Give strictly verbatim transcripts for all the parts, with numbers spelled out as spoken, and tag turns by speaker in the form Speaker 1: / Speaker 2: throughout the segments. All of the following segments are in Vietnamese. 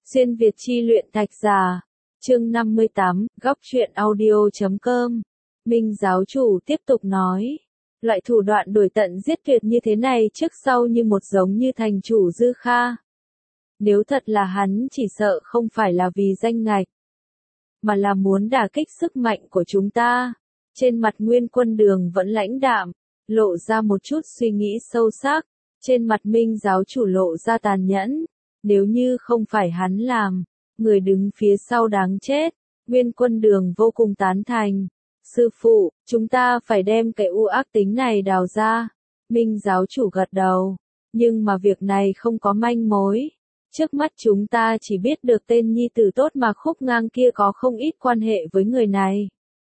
Speaker 1: Xuyên Việt chi luyện Thạch Già, chương năm mươi tám, góc truyện audio chấm com. Minh giáo chủ tiếp tục nói, loại thủ đoạn đuổi tận giết tuyệt như thế này trước sau như một giống như thành chủ Dư Kha. Nếu thật là hắn chỉ sợ không phải là vì danh ngạch, mà là muốn đả kích sức mạnh của chúng ta. Trên mặt Nguyên Quân Đường vẫn lãnh đạm, lộ ra một chút suy nghĩ sâu sắc, trên mặt Minh giáo chủ lộ ra tàn nhẫn. Nếu như không phải hắn làm, người đứng phía sau đáng chết. Nguyên Quân Đường vô cùng tán thành. Sư phụ, chúng ta phải đem cái u ác tính này đào ra. Minh giáo chủ gật đầu. Nhưng mà việc này không có manh mối. Trước mắt chúng ta chỉ biết được tên nhi tử tốt mà Khúc Ngang kia có không ít quan hệ với người này.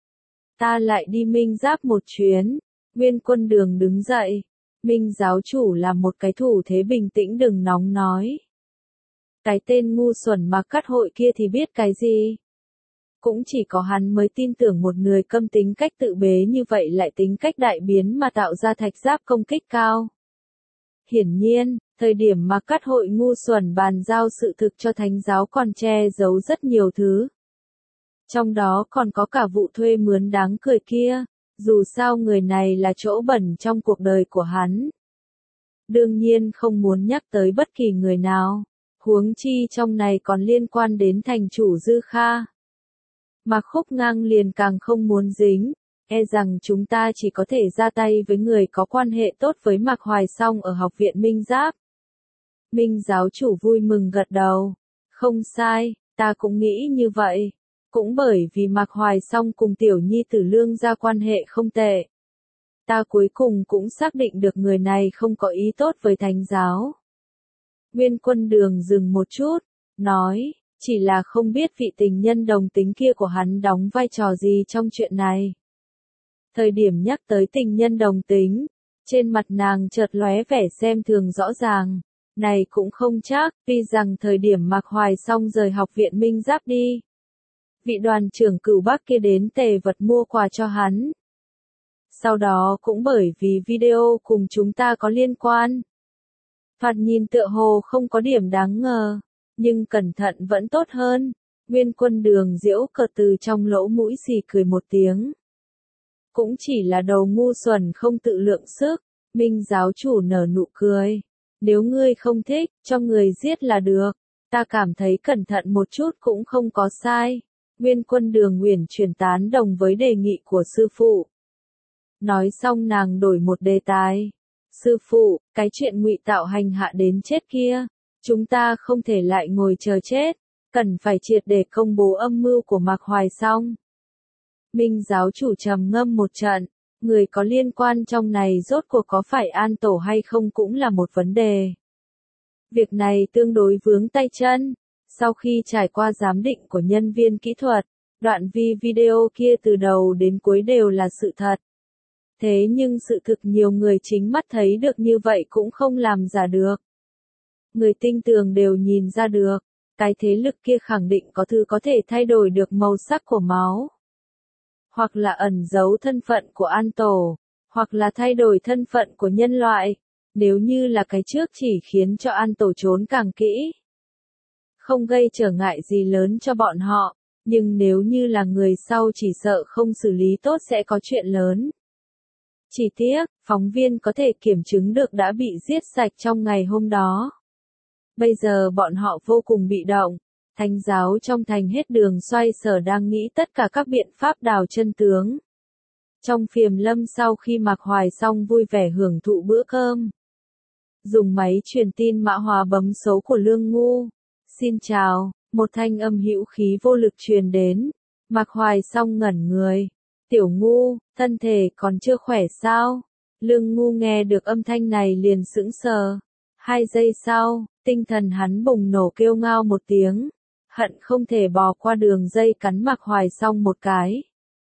Speaker 1: Ta lại đi Minh Giáp một chuyến. Nguyên Quân Đường đứng dậy. Minh giáo chủ là một cái thủ thế bình tĩnh đừng nóng nói. Cái tên ngu xuẩn mà cắt hội kia thì biết cái gì? Cũng chỉ có hắn mới tin tưởng một người câm tính cách tự bế như vậy lại tính cách đại biến mà tạo ra thạch giáp công kích cao. Hiển nhiên, thời điểm mà cắt hội ngu xuẩn bàn giao sự thực cho thánh giáo còn che giấu rất nhiều thứ. Trong đó còn có cả vụ thuê mướn đáng cười kia, dù sao người này là chỗ bẩn trong cuộc đời của hắn. Đương nhiên không muốn nhắc tới bất kỳ người nào. Huống chi trong này còn liên quan đến thành chủ Dư Kha. Mà Khúc Ngang liền càng không muốn dính, e rằng chúng ta chỉ có thể ra tay với người có quan hệ tốt với Mạc Hoài Song ở học viện Minh Giáp. Minh giáo chủ vui mừng gật đầu. Không sai, ta cũng nghĩ như vậy. Cũng bởi vì Mạc Hoài Song cùng tiểu nhi tử Lương gia quan hệ không tệ. Ta cuối cùng cũng xác định được người này không có ý tốt với thánh giáo. Nguyên Quân Đường dừng một chút, nói, chỉ là không biết vị tình nhân đồng tính kia của hắn đóng vai trò gì trong chuyện này. Thời điểm nhắc tới tình nhân đồng tính, trên mặt nàng chợt lóe vẻ xem thường rõ ràng. Này cũng không chắc, tuy rằng thời điểm Mạc Hoài Song rời học viện Minh Giáp đi. Vị đoàn trưởng Cửu Bắc kia đến Tề Vật mua quà cho hắn. Sau đó cũng bởi vì video cùng chúng ta có liên quan. Thoạt nhìn tựa hồ không có điểm đáng ngờ, nhưng cẩn thận vẫn tốt hơn. Nguyên Quân Đường giễu cợt từ trong lỗ mũi xì cười một tiếng. Cũng chỉ là đầu ngu xuẩn không tự lượng sức. Minh giáo chủ nở nụ cười. Nếu ngươi không thích, cho người giết là được. Ta cảm thấy cẩn thận một chút cũng không có sai. Nguyên Quân Đường uyển chuyển tán đồng với đề nghị của sư phụ. Nói xong nàng đổi một đề tài. Sư phụ, cái chuyện ngụy tạo hành hạ đến chết kia, chúng ta không thể lại ngồi chờ chết, cần phải triệt để công bố âm mưu của Mạc Hoài Song. Minh giáo chủ trầm ngâm một trận, người có liên quan trong này rốt cuộc có phải An Tổ hay không cũng là một vấn đề. Việc này tương đối vướng tay chân, sau khi trải qua giám định của nhân viên kỹ thuật, đoạn vi video kia từ đầu đến cuối đều là sự thật. Thế nhưng sự thực nhiều người chính mắt thấy được như vậy cũng không làm giả được. Người tinh tường đều nhìn ra được, cái thế lực kia khẳng định có thứ có thể thay đổi được màu sắc của máu. Hoặc là ẩn giấu thân phận của An Tổ, hoặc là thay đổi thân phận của nhân loại. Nếu như là cái trước chỉ khiến cho An Tổ trốn càng kỹ, không gây trở ngại gì lớn cho bọn họ, nhưng nếu như là người sau chỉ sợ không xử lý tốt sẽ có chuyện lớn. Chỉ tiếc, phóng viên có thể kiểm chứng được đã bị giết sạch trong ngày hôm đó. Bây giờ bọn họ vô cùng bị động, thánh giáo trong thành hết đường xoay sở đang nghĩ tất cả các biện pháp đào chân tướng. Trong Phiềm Lâm sau khi Mạc Hoài Song vui vẻ hưởng thụ bữa cơm. Dùng máy truyền tin mã hóa bấm số của Lương Ngu. Xin chào, một thanh âm hữu khí vô lực truyền đến. Mạc Hoài Song ngẩn người. Tiểu Ngu, thân thể còn chưa khỏe sao? Lương Ngu nghe được âm thanh này liền sững sờ. Hai giây sau, tinh thần hắn bùng nổ kêu ngao một tiếng. Hận không thể bò qua đường dây cắn Mạc Hoài Song một cái.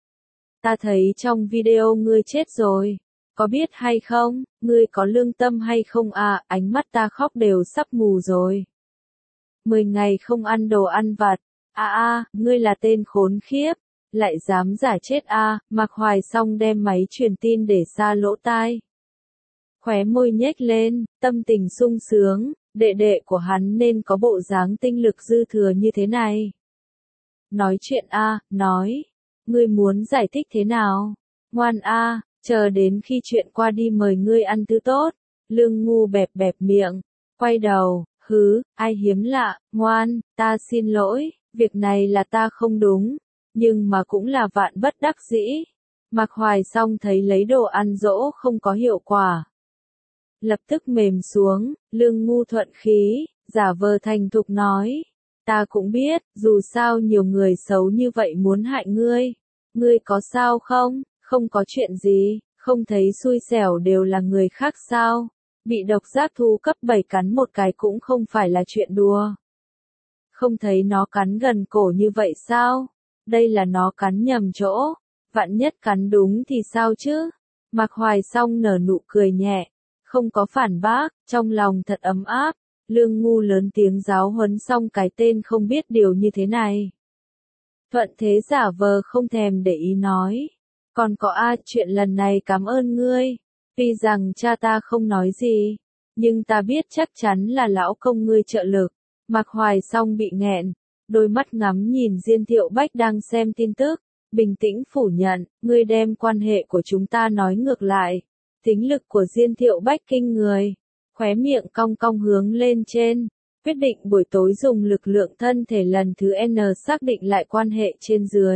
Speaker 1: Ta thấy trong video ngươi chết rồi. Có biết hay không, ngươi có lương tâm hay không à, ánh mắt ta khóc đều sắp mù rồi. Mười ngày không ăn đồ ăn vặt. À à, ngươi là tên khốn khiếp. Lại dám giả chết a, à, Mạc Hoài Song đem máy truyền tin để xa lỗ tai. Khóe môi nhếch lên, tâm tình sung sướng, Đệ đệ của hắn nên có bộ dáng tinh lực dư thừa như thế này. Nói chuyện a, nói. Ngươi muốn giải thích thế nào? Ngoan a, chờ đến khi chuyện qua đi mời ngươi ăn thứ tốt. Lương Ngu bẹp bẹp miệng, quay đầu, hứ, ai hiếm lạ, ngoan, ta xin lỗi, việc này là ta không đúng, nhưng mà cũng là vạn bất đắc dĩ. Mạc Hoài Song thấy lấy đồ ăn dỗ không có hiệu quả. Lập tức mềm xuống, Lương Ngu thuận khí, giả vờ thành thục nói. Ta cũng biết, dù sao nhiều người xấu như vậy muốn hại ngươi. Ngươi có sao không? Không có chuyện gì, không thấy xui xẻo đều là người khác sao? Bị độc giác thú cấp bảy cắn một cái cũng không phải là chuyện đùa. Không thấy nó cắn gần cổ như vậy sao? Đây là nó cắn nhầm chỗ. Vạn nhất cắn đúng thì sao chứ? Mạc Hoài Song nở nụ cười nhẹ, không có phản bác, trong lòng thật ấm áp. Lương Ngu lớn tiếng giáo huấn xong cái tên không biết điều như thế này. Thuận thế giả vờ không thèm để ý nói. Còn có a, chuyện lần này cảm ơn ngươi. Tuy rằng cha ta không nói gì, nhưng ta biết chắc chắn là lão công ngươi trợ lực. Mạc Hoài Song bị nghẹn, đôi mắt ngắm nhìn Diên Thiệu Bách đang xem tin tức, bình tĩnh phủ nhận, ngươi đem quan hệ của chúng ta nói ngược lại. Tính lực của Diên Thiệu Bách kinh người, khóe miệng cong cong hướng lên trên, quyết định buổi tối dùng lực lượng thân thể lần thứ N xác định lại quan hệ trên dưới.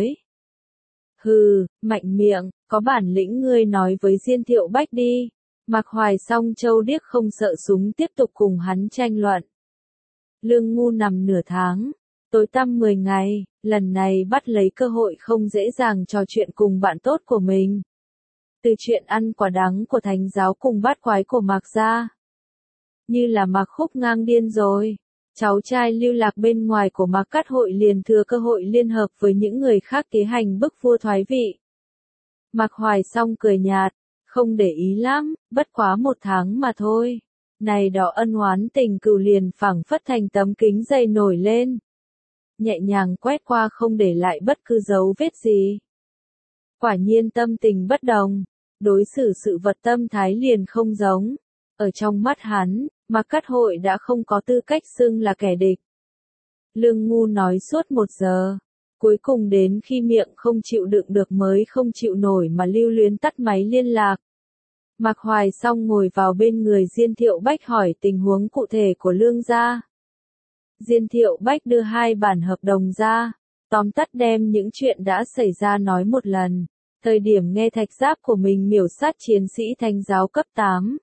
Speaker 1: Hừ, mạnh miệng, có bản lĩnh ngươi nói với Diên Thiệu Bách đi. Mạc Hoài Song châu điếc không sợ súng tiếp tục cùng hắn tranh luận. Lương Ngu nằm nửa tháng, tối tăm mười ngày, lần này bắt lấy cơ hội không dễ dàng trò chuyện cùng bạn tốt của mình. Từ chuyện ăn quả đắng của thánh giáo cùng bát quái của Mạc gia. Như là Mạc Khúc ngang điên rồi. Cháu trai lưu lạc bên ngoài của Mạc Cát Hội liền thừa cơ hội liên hợp với những người khác tiến hành bức vua thoái vị. Mạc Hoài Song cười nhạt, không để ý lắm, bất quá một tháng mà thôi. Này đó ân oán tình cừu liền phảng phất thành tấm kính dày nổi lên. Nhẹ nhàng quét qua không để lại bất cứ dấu vết gì. Quả nhiên tâm tình bất đồng, đối xử sự vật tâm thái liền không giống. Ở trong mắt hắn, Mạc Cát Hội đã không có tư cách xưng là kẻ địch. Lương Ngu nói suốt một giờ, cuối cùng đến khi miệng không chịu đựng được mới không chịu nổi mà lưu luyến tắt máy liên lạc. Mạc Hoài Song ngồi vào bên người Diên Thiệu Bách hỏi tình huống cụ thể của Lương gia. Diên Thiệu Bách đưa hai bản hợp đồng ra, tóm tắt đem những chuyện đã xảy ra nói một lần. Thời điểm nghe thạch giáp của mình miểu sát chiến sĩ thánh giáo cấp tám.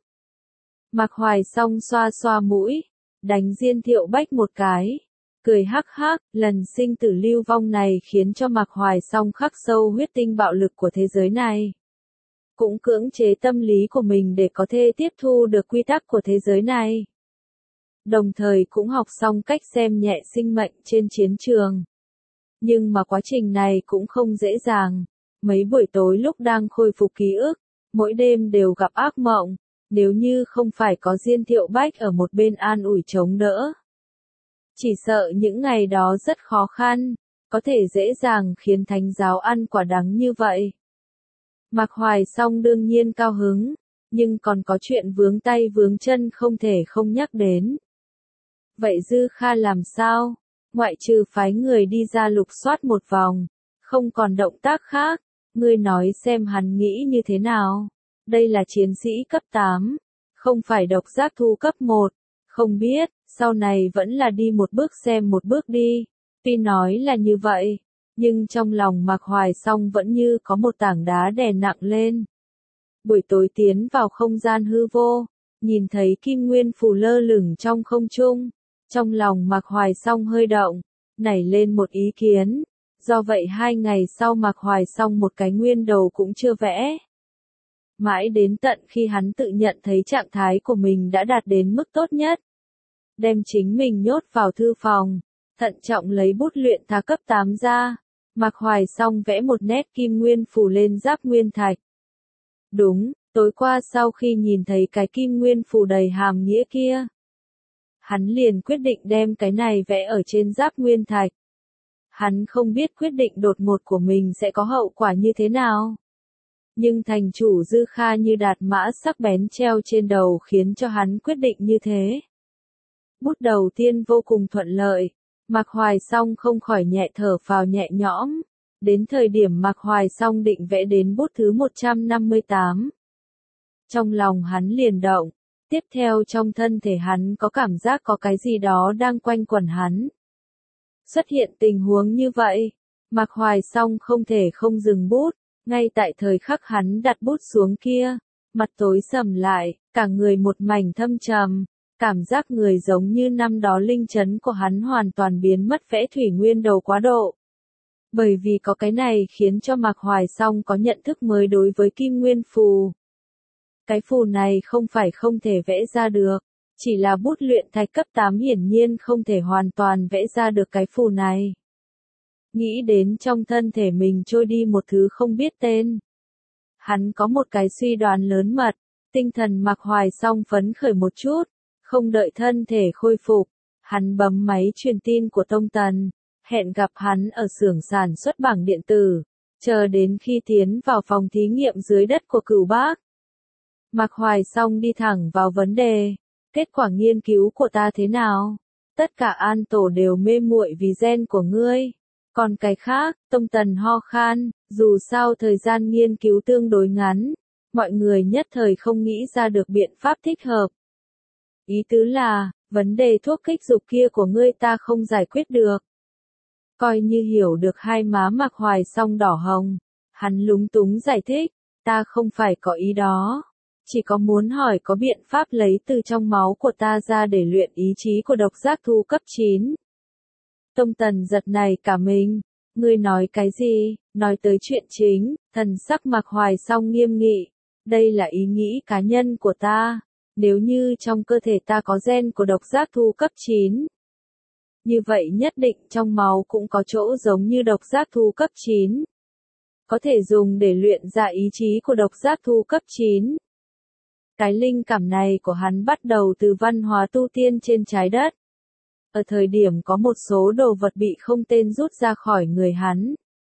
Speaker 1: Mạc Hoài Song xoa xoa mũi, đánh Diên Thiệu Bách một cái, cười hắc hắc, lần sinh tử lưu vong này khiến cho Mạc Hoài Song khắc sâu huyết tinh bạo lực của thế giới này. Cũng cưỡng chế tâm lý của mình để có thể tiếp thu được quy tắc của thế giới này. Đồng thời cũng học xong cách xem nhẹ sinh mệnh trên chiến trường. Nhưng mà quá trình này cũng không dễ dàng. Mấy buổi tối lúc đang khôi phục ký ức, mỗi đêm đều gặp ác mộng. Nếu như không phải có Diên Thiệu Bách ở một bên an ủi chống đỡ. Chỉ sợ những ngày đó rất khó khăn, có thể dễ dàng khiến thánh giáo ăn quả đắng như vậy. Mạc Hoài Song đương nhiên cao hứng, nhưng còn có chuyện vướng tay vướng chân không thể không nhắc đến. Vậy Dư Kha làm sao? Ngoại trừ phái người đi ra lục soát một vòng, không còn động tác khác, ngươi nói xem hắn nghĩ như thế nào? Đây là chiến sĩ cấp tám, không phải độc giác thú cấp một, không biết, sau này vẫn là đi một bước xem một bước đi. Tuy nói là như vậy, nhưng trong lòng Mạc Hoài Song vẫn như có một tảng đá đè nặng lên. Buổi tối tiến vào không gian hư vô, nhìn thấy kim nguyên phù lơ lửng trong không trung, trong lòng Mạc Hoài Song hơi động, nảy lên một ý kiến. Do vậy hai ngày sau Mạc Hoài Song một cái nguyên đầu cũng chưa vẽ. Mãi đến tận khi hắn tự nhận thấy trạng thái của mình đã đạt đến mức tốt nhất. Đem chính mình nhốt vào thư phòng, thận trọng lấy bút luyện thà cấp tám ra. Mạc Hoài Song vẽ một nét kim nguyên phù lên giáp nguyên thạch. Đúng, tối qua sau khi nhìn thấy cái kim nguyên phù đầy hàm nghĩa kia, hắn liền quyết định đem cái này vẽ ở trên giáp nguyên thạch. Hắn không biết quyết định đột ngột của mình sẽ có hậu quả như thế nào. Nhưng thành chủ Dư Kha như đạt mã sắc bén treo trên đầu khiến cho hắn quyết định như thế. Bút đầu tiên vô cùng thuận lợi, Mạc Hoài Song không khỏi nhẹ thở phào nhẹ nhõm. Đến thời điểm Mạc Hoài Song định vẽ đến bút thứ một trăm năm mươi tám. Trong lòng hắn liền động, tiếp theo trong thân thể hắn có cảm giác có cái gì đó đang quanh quẩn hắn. Xuất hiện tình huống như vậy, Mạc Hoài Song không thể không dừng bút, ngay tại thời khắc hắn đặt bút xuống kia, mặt tối sầm lại, cả người một mảnh thâm trầm, cảm giác người giống như năm đó linh chấn của hắn hoàn toàn biến mất vẽ thủy nguyên đầu quá độ. Bởi vì có cái này khiến cho Mạc Hoài Song có nhận thức mới đối với Kim Nguyên Phù. Cái phù này không phải không thể vẽ ra được, chỉ là bút luyện thạch cấp tám hiển nhiên không thể hoàn toàn vẽ ra được cái phù này. Nghĩ đến trong thân thể mình trôi đi một thứ không biết tên. Hắn có một cái suy đoán lớn mật, tinh thần Mạc Hoài Song phấn khởi một chút, không đợi thân thể khôi phục, hắn bấm máy truyền tin của Tông Tần, hẹn gặp hắn ở xưởng sản xuất bảng điện tử, chờ đến khi tiến vào phòng thí nghiệm dưới đất của Cửu Bác. Mạc Hoài Song đi thẳng vào vấn đề, kết quả nghiên cứu của ta thế nào? Tất cả an tổ đều mê muội vì gen của ngươi. Còn cái khác, Tông Tần ho khan, dù sao thời gian nghiên cứu tương đối ngắn, mọi người nhất thời không nghĩ ra được biện pháp thích hợp. Ý tứ là, vấn đề thuốc kích dục kia của ngươi ta không giải quyết được. Coi như hiểu được hai má Mạc Hoài Song đỏ hồng, hắn lúng túng giải thích, ta không phải có ý đó. Chỉ có muốn hỏi có biện pháp lấy từ trong máu của ta ra để luyện ý chí của độc giác thu cấp chín. Tông Tần giật này cả mình, ngươi nói cái gì, nói tới chuyện chính, thần sắc Mạc Hoài Song nghiêm nghị, đây là ý nghĩ cá nhân của ta, nếu như trong cơ thể ta có gen của độc giác thu cấp chín. Như vậy nhất định trong máu cũng có chỗ giống như độc giác thu cấp chín. Có thể dùng để luyện ra ý chí của độc giác thu cấp chín. Cái linh cảm này của hắn bắt đầu từ văn hóa tu tiên trên trái đất. Ở thời điểm có một số đồ vật bị không tên rút ra khỏi người hắn.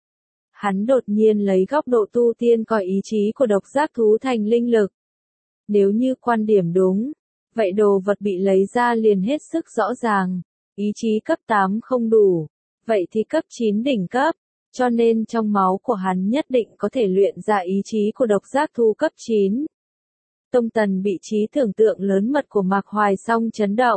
Speaker 1: Hắn đột nhiên lấy góc độ tu tiên coi ý chí của độc giác thú thành linh lực. Nếu như quan điểm đúng, vậy đồ vật bị lấy ra liền hết sức rõ ràng. Ý chí cấp tám không đủ, vậy thì cấp chín đỉnh cấp, cho nên trong máu của hắn nhất định có thể luyện ra ý chí của độc giác thu cấp chín. Tông Tần bị trí tưởng tượng lớn mật của Mạc Hoài Song chấn động.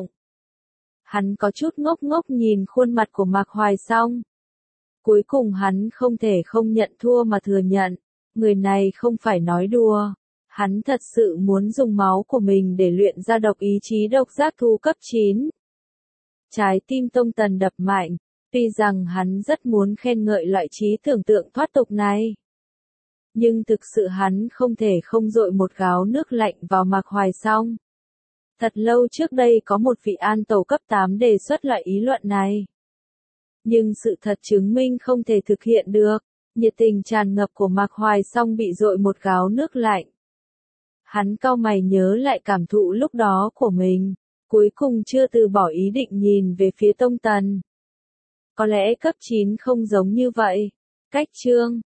Speaker 1: Hắn có chút ngốc ngốc nhìn khuôn mặt của Mạc Hoài Song. Cuối cùng hắn không thể không nhận thua mà thừa nhận, người này không phải nói đùa. Hắn thật sự muốn dùng máu của mình để luyện ra độc ý chí độc giác thu cấp chín. Trái tim Tông Tần đập mạnh, tuy rằng hắn rất muốn khen ngợi loại trí tưởng tượng thoát tục này. Nhưng thực sự hắn không thể không dội một gáo nước lạnh vào Mạc Hoài Song. Thật lâu trước đây có một vị an tổ cấp tám đề xuất loại ý luận này. Nhưng sự thật chứng minh không thể thực hiện được, nhiệt tình tràn ngập của Mạc Hoài Song bị dội một gáo nước lạnh. Hắn cau mày nhớ lại cảm thụ lúc đó của mình, cuối cùng chưa từ bỏ ý định nhìn về phía Tông Tần. Có lẽ cấp chín không giống như vậy. Cách chương